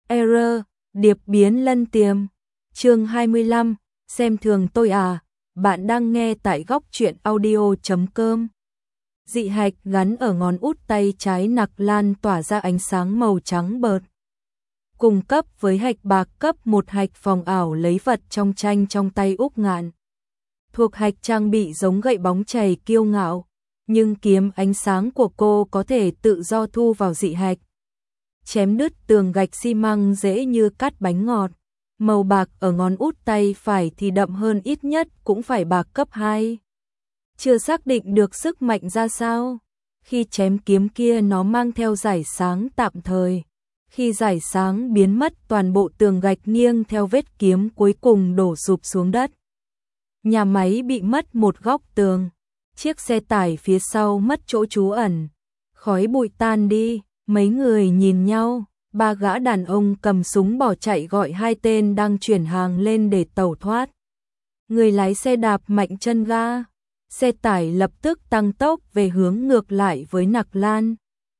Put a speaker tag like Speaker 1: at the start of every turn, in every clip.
Speaker 1: Error, điệp biến lân tiềm. Chương 25, xem thường tôi à. Bạn đang nghe tại góc truyện audio.com. Dị hạch gắn ở ngón út tay trái Nặc Lan tỏa ra ánh sáng màu trắng bợt. Cùng cấp với hạch bạc cấp một hạch phòng ảo lấy vật trong tranh trong tay Úc Ngạn. Thuộc hạch trang bị giống gậy bóng chày kiêu ngạo, nhưng kiếm ánh sáng của cô có thể tự do thu vào dị hạch. Chém đứt tường gạch xi măng dễ như cắt bánh ngọt. Màu bạc ở ngón út tay phải thì đậm hơn, ít nhất cũng phải bạc cấp 2. Chưa xác định được sức mạnh ra sao. Khi chém kiếm kia nó mang theo rải sáng tạm thời. Khi rải sáng biến mất, toàn bộ tường gạch nghiêng theo vết kiếm cuối cùng đổ sụp xuống đất. Nhà máy bị mất một góc tường. Chiếc xe tải phía sau mất chỗ trú ẩn. Khói bụi tan đi, mấy người nhìn nhau. Ba gã đàn ông cầm súng bỏ chạy gọi hai tên đang chuyển hàng lên để tẩu thoát. Người lái xe đạp mạnh chân ga. Xe tải lập tức tăng tốc về hướng ngược lại với Nặc Lan.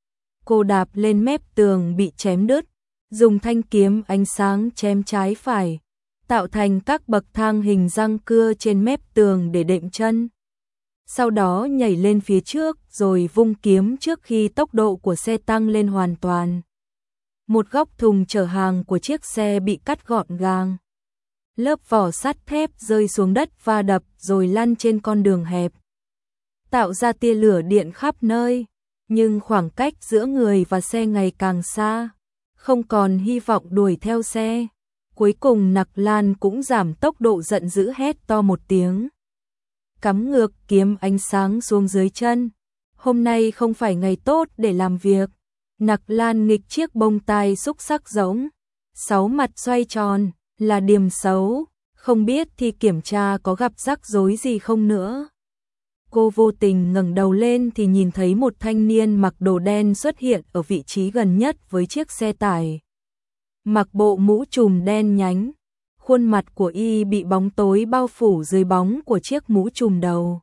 Speaker 1: Cô đạp lên mép tường bị chém đứt, dùng thanh kiếm ánh sáng chém trái phải, tạo thành các bậc thang hình răng cưa trên mép tường để đệm chân. Sau đó nhảy lên phía trước rồi vung kiếm trước khi tốc độ của xe tăng lên hoàn toàn. Một góc thùng chở hàng của chiếc xe bị cắt gọn gàng. Lớp vỏ sắt thép rơi xuống đất va đập rồi lăn trên con đường hẹp, tạo ra tia lửa điện khắp nơi. Nhưng khoảng cách giữa người và xe ngày càng xa, không còn hy vọng đuổi theo xe. Cuối cùng Nặc Lan cũng giảm tốc độ, giận dữ hét to một tiếng. Cắm ngược kiếm ánh sáng xuống dưới chân. Hôm nay không phải ngày tốt để làm việc. Nặc Lan nghịch chiếc bông tai xúc sắc giống 6 mặt xoay tròn, là điểm xấu, không biết thì kiểm tra có gặp rắc rối gì không nữa. Cô vô tình ngẩng đầu lên thì nhìn thấy một thanh niên mặc đồ đen xuất hiện ở vị trí gần nhất với chiếc xe tải. Mặc bộ mũ trùm đen nhánh, khuôn mặt của y bị bóng tối bao phủ dưới bóng của chiếc mũ trùm đầu.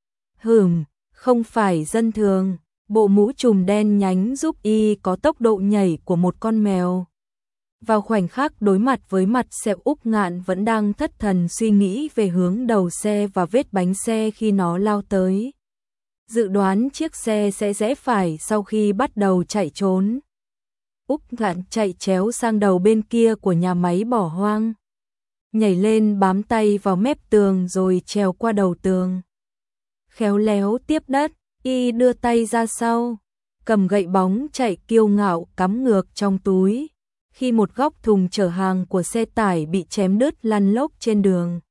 Speaker 1: Không phải dân thường, bộ mũ trùm đen nhánh giúp y có tốc độ nhảy của một con mèo. Vào khoảnh khắc đối mặt với mặt sẹo, Úc Ngạn vẫn đang thất thần suy nghĩ về hướng đầu xe và vết bánh xe khi nó lao tới. Dự đoán chiếc xe sẽ rẽ phải sau khi bắt đầu chạy trốn. Úc Ngạn chạy chéo sang đầu bên kia của nhà máy bỏ hoang. Nhảy lên bám tay vào mép tường rồi trèo qua đầu tường. Khéo léo tiếp đất, y đưa tay ra sau, cầm gậy bóng chạy kiêu ngạo cắm ngược trong túi. Khi một góc thùng chở hàng của xe tải bị chém đứt lăn lóc trên đường,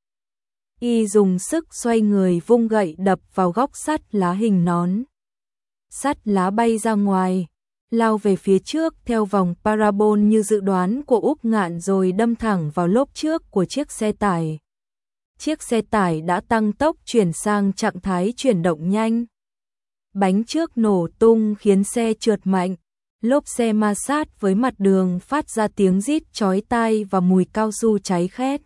Speaker 1: y dùng sức xoay người vung gậy đập vào góc sắt lá hình nón. Sắt lá bay ra ngoài, lao về phía trước theo vòng parabol như dự đoán của Úc Ngạn rồi đâm thẳng vào lốp trước của chiếc xe tải. Chiếc xe tải đã tăng tốc chuyển sang trạng thái chuyển động nhanh. Bánh trước nổ tung khiến xe trượt mạnh. Lốp xe ma sát với mặt đường phát ra tiếng rít chói tai và mùi cao su cháy khét.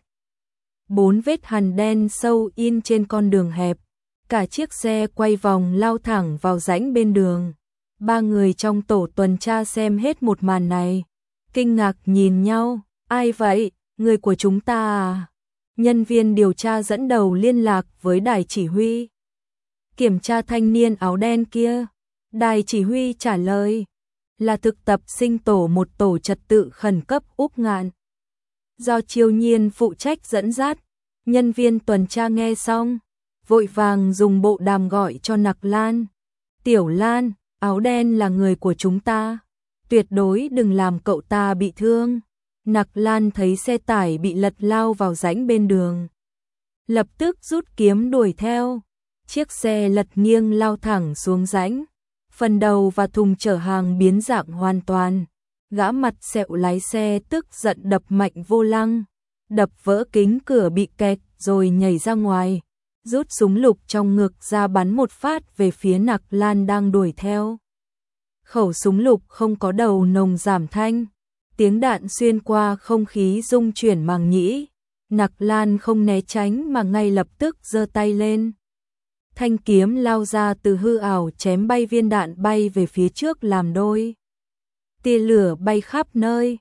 Speaker 1: 4 vết hằn đen sâu in trên con đường hẹp. Cả chiếc xe quay vòng lao thẳng vào rãnh bên đường. 3 người trong tổ tuần tra xem hết một màn này, kinh ngạc nhìn nhau. Ai vậy? Người của chúng ta à? Nhân viên điều tra dẫn đầu liên lạc với đài chỉ huy. Kiểm tra thanh niên áo đen kia. Đài chỉ huy trả lời là thực tập sinh tổ một tổ trật tự khẩn cấp Úc Ngạn, do Chiêu Nhiên phụ trách dẫn dắt. Nhân viên tuần tra nghe xong, vội vàng dùng bộ đàm gọi cho Nặc Lan. Tiểu Lan, áo đen là người của chúng ta, tuyệt đối đừng làm cậu ta bị thương. Nặc Lan thấy xe tải bị lật lao vào rãnh bên đường, lập tức rút kiếm đuổi theo. Chiếc xe lật nghiêng lao thẳng xuống rãnh. Phần đầu và thùng chở hàng biến dạng hoàn toàn. Gã mặt sẹo lái xe tức giận đập mạnh vô lăng, đập vỡ kính cửa bị kẹt rồi nhảy ra ngoài, rút súng lục trong ngực ra bắn một phát về phía Nặc Lan đang đuổi theo. Khẩu súng lục không có đầu nòng giảm thanh, tiếng đạn xuyên qua không khí rung chuyển màng nhĩ. Nặc Lan không né tránh mà ngay lập tức giơ tay lên. Thanh kiếm lao ra từ hư ảo chém bay viên đạn bay về phía trước làm đôi. Tia lửa bay khắp nơi.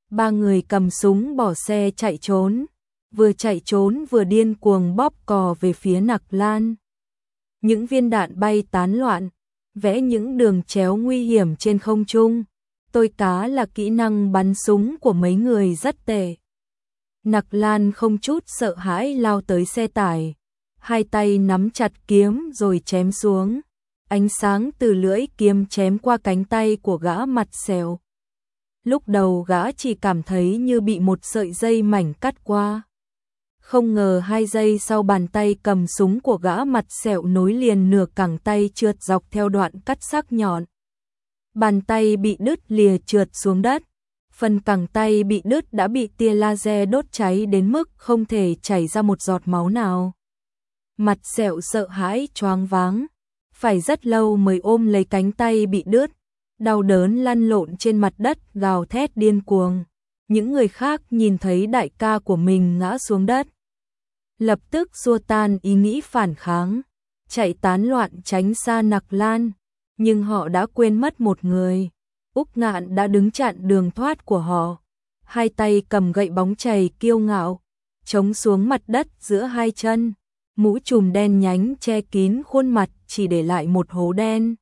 Speaker 1: Ba người cầm súng bỏ xe chạy trốn, vừa chạy trốn vừa điên cuồng bóp cò về phía Nặc Lan. Những viên đạn bay tán loạn, vẽ những đường chéo nguy hiểm trên không trung. Tôi cá là kỹ năng bắn súng của mấy người rất tệ. Nặc Lan không chút sợ hãi lao tới xe tải, hai tay nắm chặt kiếm rồi chém xuống. Ánh sáng từ lưỡi kiếm chém qua cánh tay của gã mặt sẹo. Lúc đầu gã chỉ cảm thấy như bị một sợi dây mảnh cắt qua. Không ngờ 2 giây sau bàn tay cầm súng của gã mặt sẹo nối liền nửa cẳng tay trượt dọc theo đoạn cắt sắc nhọn. Bàn tay bị đứt lìa trượt xuống đất. Phần cẳng tay bị đứt đã bị tia laser đốt cháy đến mức không thể chảy ra một giọt máu nào. Mặt sẹo sợ hãi choáng váng, phải rất lâu mới ôm lấy cánh tay bị đứt, đau đớn lăn lộn trên mặt đất gào thét điên cuồng. Những người khác nhìn thấy đại ca của mình ngã xuống đất, lập tức xua tan ý nghĩ phản kháng, chạy tán loạn tránh xa Nặc Lan, nhưng họ đã quên mất một người. Úc Ngạn đã đứng chặn đường thoát của họ, hai tay cầm gậy bóng chày kiêu ngạo, chống xuống mặt đất giữa hai chân, mũ trùm đen nhánh che kín khuôn mặt chỉ để lại một hố đen.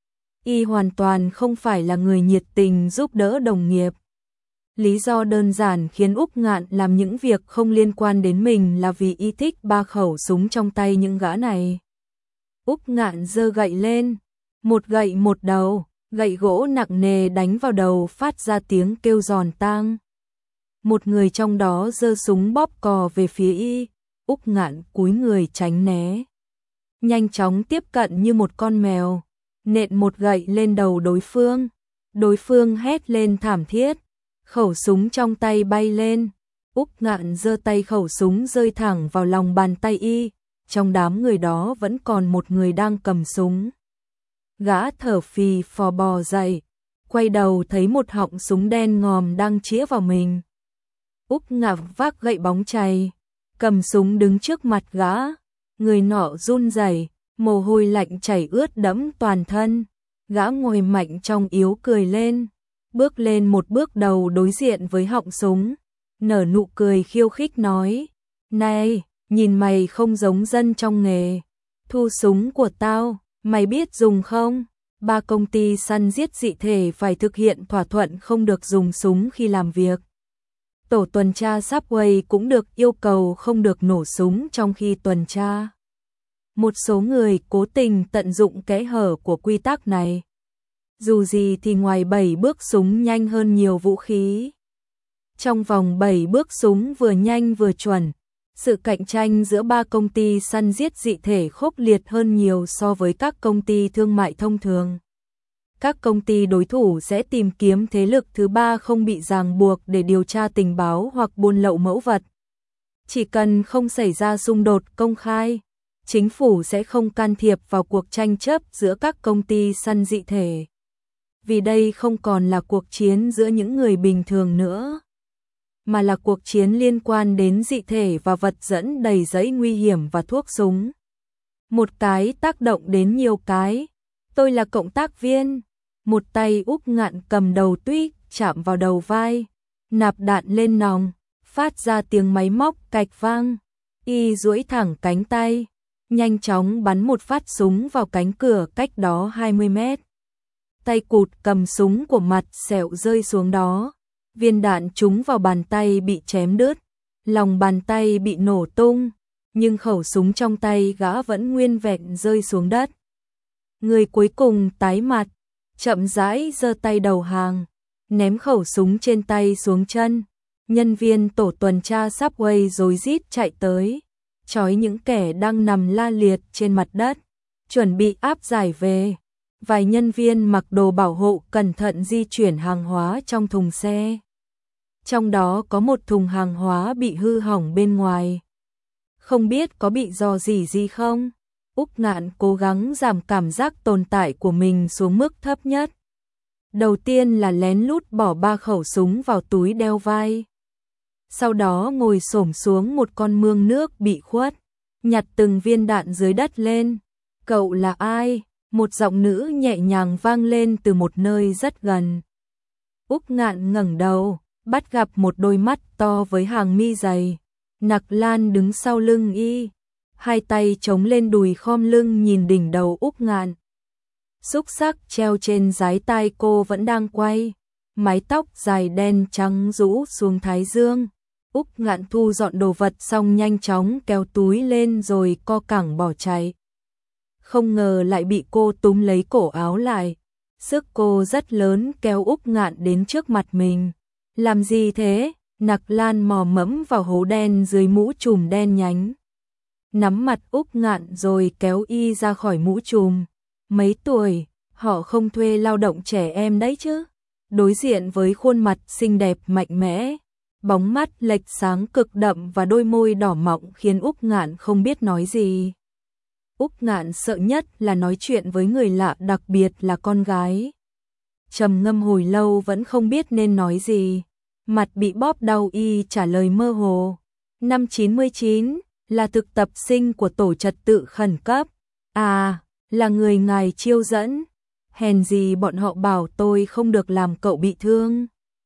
Speaker 1: Y hoàn toàn không phải là người nhiệt tình giúp đỡ đồng nghiệp. Lý do đơn giản khiến Úc Ngạn làm những việc không liên quan đến mình là vì y thích 3 khẩu súng trong tay những gã này. Úc Ngạn giơ gậy lên, một gậy một đầu, gậy gỗ nặng nề đánh vào đầu phát ra tiếng kêu giòn tang. Một người trong đó giơ súng bóp cò về phía y, Úc Ngạn cúi người tránh né. Nhanh chóng tiếp cận như một con mèo, nện một gậy lên đầu đối phương. Đối phương hét lên thảm thiết, khẩu súng trong tay bay lên. Úc Ngạn giơ tay khẩu súng rơi thẳng vào lòng bàn tay y, trong đám người đó vẫn còn một người đang cầm súng. Gã thở phì phò bò dậy, quay đầu thấy một họng súng đen ngòm đang chĩa vào mình. Úc Ngạn vác gậy bóng chày, cầm súng đứng trước mặt gã, người nọ run rẩy, mồ hôi lạnh chảy ướt đẫm toàn thân. Gã ngồi mạnh trong yếu cười lên, bước lên một bước đầu đối diện với họng súng, nở nụ cười khiêu khích nói: "Này, nhìn mày không giống dân trong nghề, thu súng của tao, mày biết dùng không? 3 công ty săn giết dị thể phải thực hiện thỏa thuận không được dùng súng khi làm việc. Tổ tuần tra Subway cũng được yêu cầu không được nổ súng trong khi tuần tra." Một số người cố tình tận dụng kẽ hở của quy tắc này. Dù gì thì ngoài 7 bước súng nhanh hơn nhiều vũ khí. Trong vòng 7 bước súng vừa nhanh vừa chuẩn, sự cạnh tranh giữa 3 công ty săn giết dị thể khốc liệt hơn nhiều so với các công ty thương mại thông thường. Các công ty đối thủ sẽ tìm kiếm thế lực thứ 3 không bị ràng buộc để điều tra tình báo hoặc buôn lậu mẫu vật. Chỉ cần không xảy ra xung đột công khai, chính phủ sẽ không can thiệp vào cuộc tranh chấp giữa các công ty săn dị thể. Vì đây không còn là cuộc chiến giữa những người bình thường nữa, mà là cuộc chiến liên quan đến dị thể và vật dẫn đầy rẫy nguy hiểm và thuốc súng. Một cái tác động đến nhiều cái. Tôi là cộng tác viên. Một tay Úc Ngạn cầm đầu tuýp chạm vào đầu vai, nạp đạn lên nòng, phát ra tiếng máy móc cạch vang. Y duỗi thẳng cánh tay, nhanh chóng bắn một phát súng vào cánh cửa cách đó 20 mét. Tay cụt cầm súng của mặt sẹo rơi xuống đó. Viên đạn trúng vào bàn tay bị chém đứt, lòng bàn tay bị nổ tung, nhưng khẩu súng trong tay gã vẫn nguyên vẹn rơi xuống đất. Người cuối cùng tái mặt, chậm rãi giơ tay đầu hàng, ném khẩu súng trên tay xuống chân. Nhân viên tổ tuần tra Subway rối rít chạy tới, trói những kẻ đang nằm la liệt trên mặt đất, chuẩn bị áp giải về. Vài nhân viên mặc đồ bảo hộ cẩn thận di chuyển hàng hóa trong thùng xe. Trong đó có một thùng hàng hóa bị hư hỏng bên ngoài. Không biết có bị rò rỉ gì không? Úc Ngạn cố gắng giảm cảm giác tồn tại của mình xuống mức thấp nhất. Đầu tiên là lén lút bỏ 3 khẩu súng vào túi đeo vai. Sau đó ngồi xổm xuống một con mương nước bị khuất, nhặt từng viên đạn dưới đất lên. "Cậu là ai?" Một giọng nữ nhẹ nhàng vang lên từ một nơi rất gần. Úc Ngạn ngẩng đầu, bắt gặp một đôi mắt to với hàng mi dày. Nặc Lan đứng sau lưng y, hai tay chống lên đùi khom lưng nhìn đỉnh đầu Úc Ngạn. Xúc xắc treo trên dái tai cô vẫn đang quay, mái tóc dài đen trắng rũ xuống thái dương. Úc Ngạn thu dọn đồ vật xong nhanh chóng kéo túi lên rồi co cẳng bỏ chạy. Không ngờ lại bị cô túm lấy cổ áo lại. Sức cô rất lớn kéo Úc Ngạn đến trước mặt mình. Làm gì thế? Nặc Lan mò mẫm vào hố đen dưới mũ trùm đen nhánh. Nắm mặt Úc Ngạn rồi kéo y ra khỏi mũ trùm. Mấy tuổi, họ không thuê lao động trẻ em đấy chứ. Đối diện với khuôn mặt xinh đẹp mạnh mẽ, bóng mắt lệch sáng cực đậm và đôi môi đỏ mọng khiến Úc Ngạn không biết nói gì. Úc Ngạn sợ nhất là nói chuyện với người lạ, đặc biệt là con gái. Trầm ngâm hồi lâu vẫn không biết nên nói gì. Mặt bị bóp đau y trả lời mơ hồ. Năm 99 là thực tập sinh của tổ trật tự khẩn cấp. À, là người ngài chiêu dẫn. Hèn gì bọn họ bảo tôi không được làm cậu bị thương.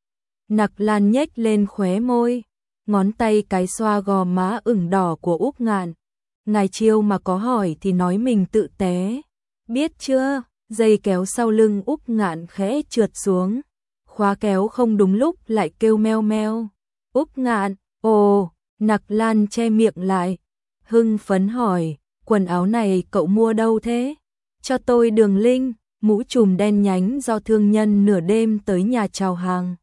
Speaker 1: Nặc Lan nhếch lên khóe môi, ngón tay cái xoa gò má ửng đỏ của Úc Ngạn. Ngài chiêu mà có hỏi thì nói mình tự té. Biết chưa? Dây kéo sau lưng Úc Ngạn khẽ trượt xuống. Khóa kéo không đúng lúc lại kêu meo meo. Úc Ngạn, ồ, Nặc Lan che miệng lại. Hưng phấn hỏi, quần áo này cậu mua đâu thế? Cho tôi đường link, mũ trùm đen nhánh do thương nhân nửa đêm tới nhà chào hàng.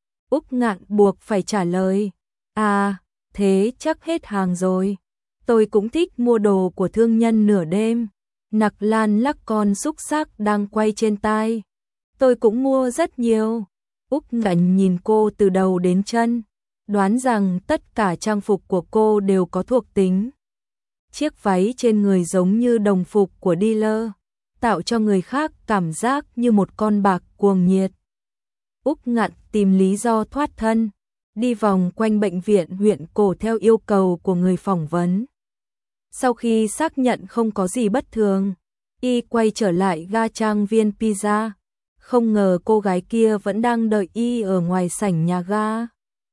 Speaker 1: Úc Ngạn buộc phải trả lời. À, thế chắc hết hàng rồi. Tôi cũng thích mua đồ của thương nhân nửa đêm. Nặc Lan lắc con xúc xắc đang quay trên tai. Tôi cũng mua rất nhiều. Úc Ngạn nhìn cô từ đầu đến chân, đoán rằng tất cả trang phục của cô đều có thuộc tính. Chiếc váy trên người giống như đồng phục của dealer, tạo cho người khác cảm giác như một con bạc cuồng nhiệt. Úc Ngạn tìm lý do thoát thân, đi vòng quanh bệnh viện huyện cổ theo yêu cầu của người phỏng vấn. Sau khi xác nhận không có gì bất thường, y quay trở lại ga trang viên pizza. Không ngờ cô gái kia vẫn đang đợi y ở ngoài sảnh nhà ga.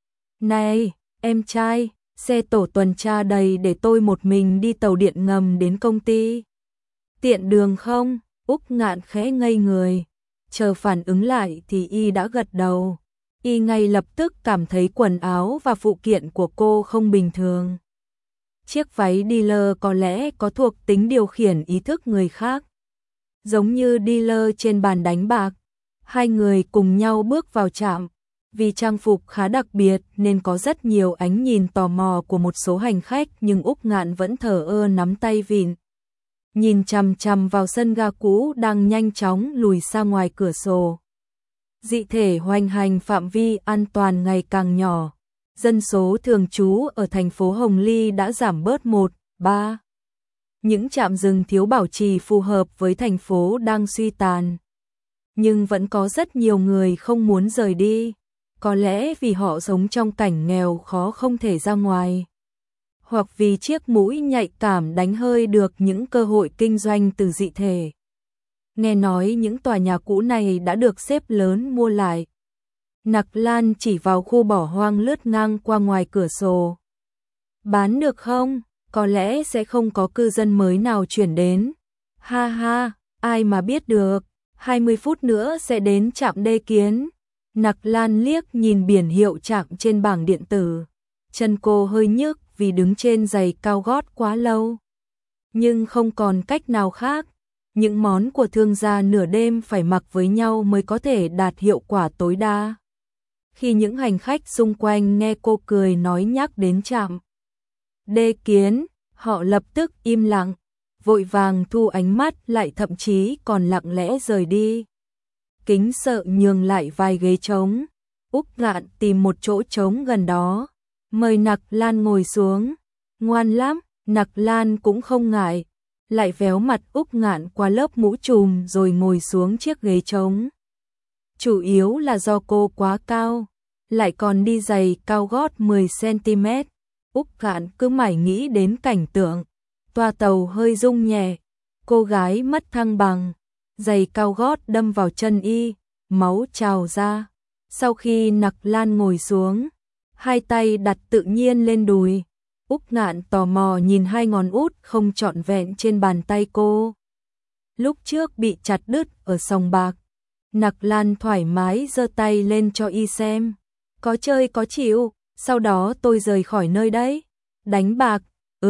Speaker 1: Này, em trai, xe tổ tuần tra đầy để tôi một mình đi tàu điện ngầm đến công ty. Tiện đường không? Úc Ngạn khẽ ngây người. Chờ phản ứng lại thì y đã gật đầu. Y ngay lập tức cảm thấy quần áo và phụ kiện của cô không bình thường. Chiếc váy dealer có lẽ có thuộc tính điều khiển ý thức người khác. Giống như dealer trên bàn đánh bạc. Hai người cùng nhau bước vào trạm. Vì trang phục khá đặc biệt nên có rất nhiều ánh nhìn tò mò của một số hành khách, nhưng Úc Ngạn vẫn thờ ơ nắm tay vịn. Nhìn chằm chằm vào sân ga cũ đang nhanh chóng lùi xa ngoài cửa sổ. Dị thể hoành hành, phạm vi an toàn ngày càng nhỏ. Dân số thường trú ở thành phố Hồng Ly đã giảm bớt 1/3. Những trạm dừng thiếu bảo trì phù hợp với thành phố đang suy tàn. Nhưng vẫn có rất nhiều người không muốn rời đi. Có lẽ vì họ sống trong cảnh nghèo khó không thể ra ngoài. Hoặc vì chiếc mũi nhạy cảm đánh hơi được những cơ hội kinh doanh từ dị thể. Nghe nói những tòa nhà cũ này đã được xếp lớn mua lại. Nặc Lan chỉ vào khu bỏ hoang lướt ngang qua ngoài cửa sổ. Bán được không? Có lẽ sẽ không có cư dân mới nào chuyển đến. Ha ha, ai mà biết được, 20 phút nữa sẽ đến trạm Đê Kiến. Nặc Lan liếc nhìn biển hiệu trạm trên bảng điện tử. Chân cô hơi nhức vì đứng trên giày cao gót quá lâu. Nhưng không còn cách nào khác. Những món của thương gia nửa đêm phải mặc với nhau mới có thể đạt hiệu quả tối đa. Khi những hành khách xung quanh nghe cô cười nói nhắc đến trạm Đê Kiến, họ lập tức im lặng, vội vàng thu ánh mắt lại, thậm chí còn lặng lẽ rời đi. Kính sợ nhường lại vài ghế trống. Úc Ngạn tìm một chỗ trống gần đó, mời Nặc Lan ngồi xuống. Ngoan lắm, Nặc Lan cũng không ngại, lại véo mặt Úc Ngạn qua lớp mũ trùm rồi ngồi xuống chiếc ghế trống. Chủ yếu là do cô quá cao, lại còn đi giày cao gót 10 cm. Úc Ngạn cứ mải nghĩ đến cảnh tượng toa tàu hơi rung nhẹ, cô gái mất thăng bằng, giày cao gót đâm vào chân y, máu trào ra. Sau khi Nặc Lan ngồi xuống, hai tay đặt tự nhiên lên đùi, Úc Ngạn tò mò nhìn hai ngón út không trọn vẹn trên bàn tay cô. Lúc trước bị chặt đứt ở sòng bạc, Nặc Lan thoải mái giơ tay lên cho y xem. Có chơi có chịu, sau đó tôi rời khỏi nơi đấy. Đánh bạc,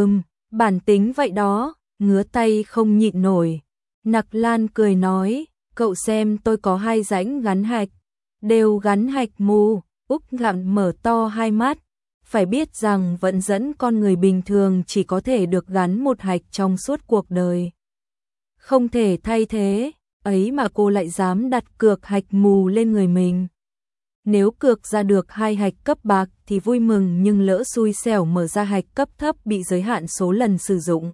Speaker 1: bản tính vậy đó, ngứa tay không nhịn nổi. Nặc Lan cười nói, cậu xem tôi có hai rãnh gắn hạch, đều gắn hạch mù. Úc Ngạn mở to hai mắt, phải biết rằng vận dẫn con người bình thường chỉ có thể được gắn một hạch trong suốt cuộc đời. Không thể thay thế, ấy mà cô lại dám đặt cược hạch mù lên người mình. Nếu cược ra được hai hạch cấp bạc thì vui mừng, nhưng lỡ xui xẻo mở ra hạch cấp thấp bị giới hạn số lần sử dụng,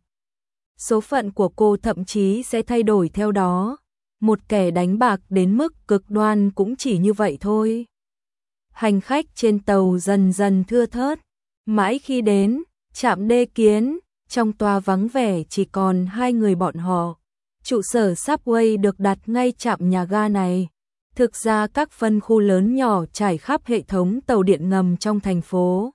Speaker 1: số phận của cô thậm chí sẽ thay đổi theo đó. Một kẻ đánh bạc đến mức cực đoan cũng chỉ như vậy thôi. Hành khách trên tàu dần dần thưa thớt, mãi khi đến trạm Đê Kiến, trong toa vắng vẻ chỉ còn hai người bọn họ. Trụ sở Subway được đặt ngay trạm nhà ga này. Thực ra các phân khu lớn nhỏ trải khắp hệ thống tàu điện ngầm trong thành phố,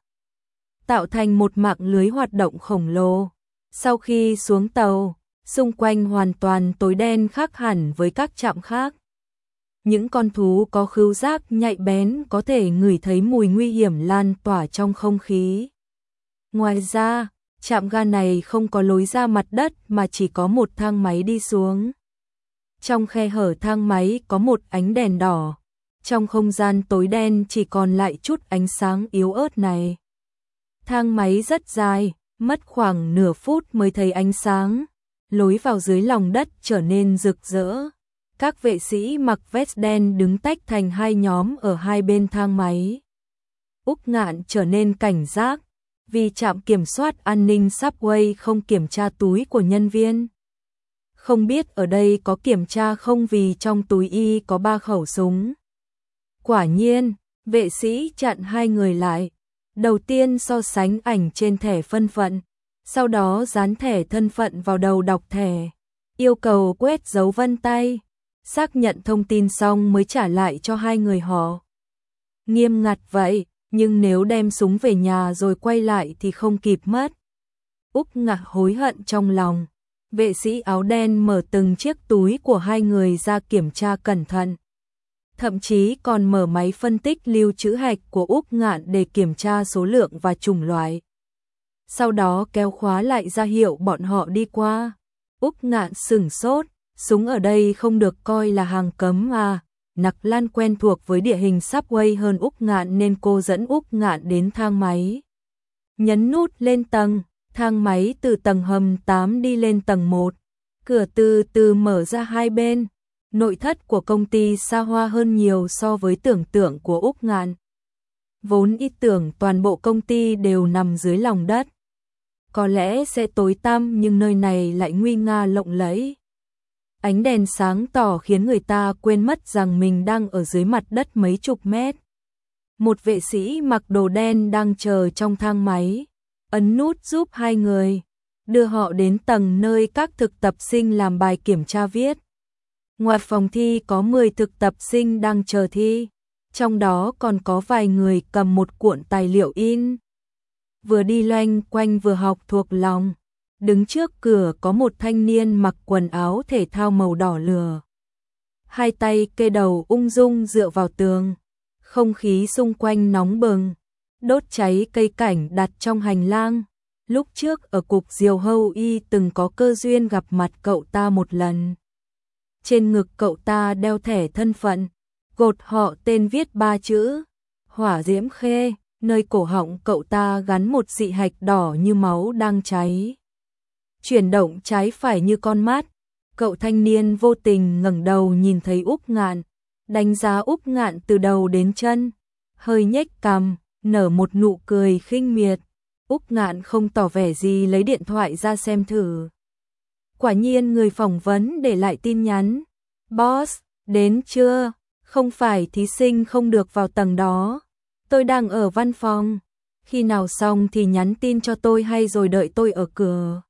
Speaker 1: tạo thành một mạng lưới hoạt động khổng lồ. Sau khi xuống tàu, xung quanh hoàn toàn tối đen khác hẳn với các trạm khác. Những con thú có khứu giác nhạy bén có thể ngửi thấy mùi nguy hiểm lan tỏa trong không khí. Ngoài ra, trạm ga này không có lối ra mặt đất mà chỉ có một thang máy đi xuống. Trong khe hở thang máy có một ánh đèn đỏ. Trong không gian tối đen chỉ còn lại chút ánh sáng yếu ớt này. Thang máy rất dài, mất khoảng nửa phút mới thấy ánh sáng. Lối vào dưới lòng đất trở nên rực rỡ. Các vệ sĩ mặc vest đen đứng tách thành hai nhóm ở hai bên thang máy. Úc Ngạn trở nên cảnh giác, vì trạm kiểm soát an ninh Subway không kiểm tra túi của nhân viên. Không biết ở đây có kiểm tra không vì trong túi y có 3 khẩu súng. Quả nhiên, vệ sĩ chặn hai người lại. Đầu tiên so sánh ảnh trên thẻ thân phận, sau đó dán thẻ thân phận vào đầu đọc thẻ, yêu cầu quét dấu vân tay, xác nhận thông tin xong mới trả lại cho hai người họ. Nghiêm ngặt vậy, nhưng nếu đem súng về nhà rồi quay lại thì không kịp mất. Úc Ngạn hối hận trong lòng. Vệ sĩ áo đen mở từng chiếc túi của hai người ra kiểm tra cẩn thận. Thậm chí còn mở máy phân tích lưu trữ hạch của Úc Ngạn để kiểm tra số lượng và chủng loại. Sau đó kéo khóa lại ra hiệu bọn họ đi qua. Úc Ngạn sửng sốt, súng ở đây không được coi là hàng cấm à. Nặc Lan quen thuộc với địa hình Subway hơn Úc Ngạn nên cô dẫn Úc Ngạn đến thang máy. Nhấn nút lên tầng, thang máy từ tầng hầm 8 đi lên tầng 1. Cửa từ từ mở ra hai bên. Nội thất của công ty xa hoa hơn nhiều so với tưởng tượng của Úc Ngạn. Vốn ý tưởng toàn bộ công ty đều nằm dưới lòng đất. Có lẽ sẽ tối tăm nhưng nơi này lại nguy nga lộng lẫy. Ánh đèn sáng tỏ khiến người ta quên mất rằng mình đang ở dưới mặt đất mấy chục mét. Một vệ sĩ mặc đồ đen đang chờ trong thang máy, ấn nút giúp hai người, đưa họ đến tầng nơi các thực tập sinh làm bài kiểm tra viết. Ngoài phòng thi có 10 thực tập sinh đang chờ thi, trong đó còn có vài người cầm một cuộn tài liệu in. Vừa đi loanh quanh vừa học thuộc lòng. Đứng trước cửa có một thanh niên mặc quần áo thể thao màu đỏ lửa. Hai tay kê đầu ung dung dựa vào tường. Không khí xung quanh nóng bừng. Đốt cháy cây cảnh đặt trong hành lang. Lúc trước ở cục Diều Hâu Y từng có cơ duyên gặp mặt cậu ta một lần. Trên ngực cậu ta đeo thẻ thân phận. Gột họ tên viết 3 chữ. Hỏa Diễm Khê. Nơi cổ họng cậu ta gắn một dị hạch đỏ như máu đang cháy. Chuyển động trái phải như con mắt. Cậu thanh niên vô tình ngẩng đầu nhìn thấy Úc Ngạn, đánh giá Úc Ngạn từ đầu đến chân, hơi nhếch cằm, nở một nụ cười khinh miệt. Úc Ngạn không tỏ vẻ gì lấy điện thoại ra xem thử. Quả nhiên người phỏng vấn để lại tin nhắn. Boss, đến chưa? Không phải thí sinh không được vào tầng đó. Tôi đang ở văn phòng. Khi nào xong thì nhắn tin cho tôi hay rồi đợi tôi ở cửa.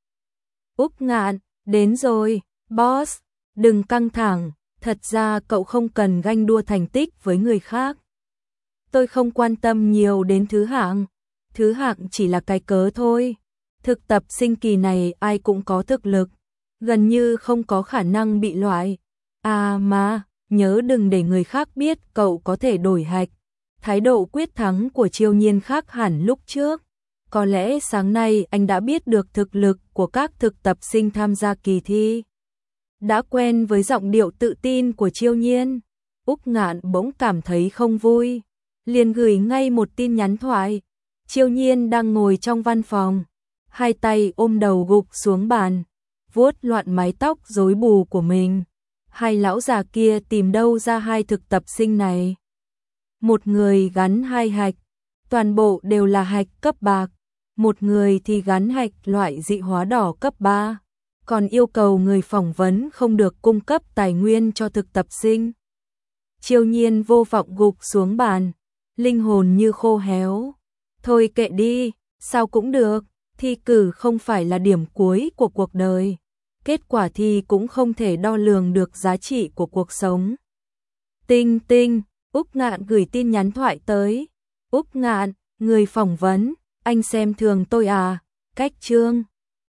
Speaker 1: Úc Ngạn, đến rồi, boss, đừng căng thẳng, thật ra cậu không cần ganh đua thành tích với người khác. Tôi không quan tâm nhiều đến thứ hạng chỉ là cái cớ thôi. Thực tập sinh kỳ này ai cũng có thực lực, gần như không có khả năng bị loại. À mà, nhớ đừng để người khác biết cậu có thể đổi hạch. Thái độ quyết thắng của Chiêu Nhiên khác hẳn lúc trước. Có lẽ sáng nay anh đã biết được thực lực của các thực tập sinh tham gia kỳ thi. Đã quen với giọng điệu tự tin của Chiêu Nhiên, Úc Ngạn bỗng cảm thấy không vui, liền gửi ngay một tin nhắn thoại. Chiêu Nhiên đang ngồi trong văn phòng, hai tay ôm đầu gục xuống bàn, vuốt loạn mái tóc rối bù của mình. Hai lão già kia tìm đâu ra hai thực tập sinh này? Một người gắn hai hạch, toàn bộ đều là hạch cấp bạc, một người thì gắn hạch loại dị hóa đỏ cấp 3, còn yêu cầu người phỏng vấn không được cung cấp tài nguyên cho thực tập sinh. Chiêu Nhiên vô vọng gục xuống bàn, linh hồn như khô héo. Thôi kệ đi, sao cũng được, thi cử không phải là điểm cuối của cuộc đời. Kết quả thi cũng không thể đo lường được giá trị của cuộc sống. Tinh tinh, Úc Ngạn gửi tin nhắn thoại tới. Úc Ngạn, người phỏng vấn, anh xem thường tôi à? Cách chương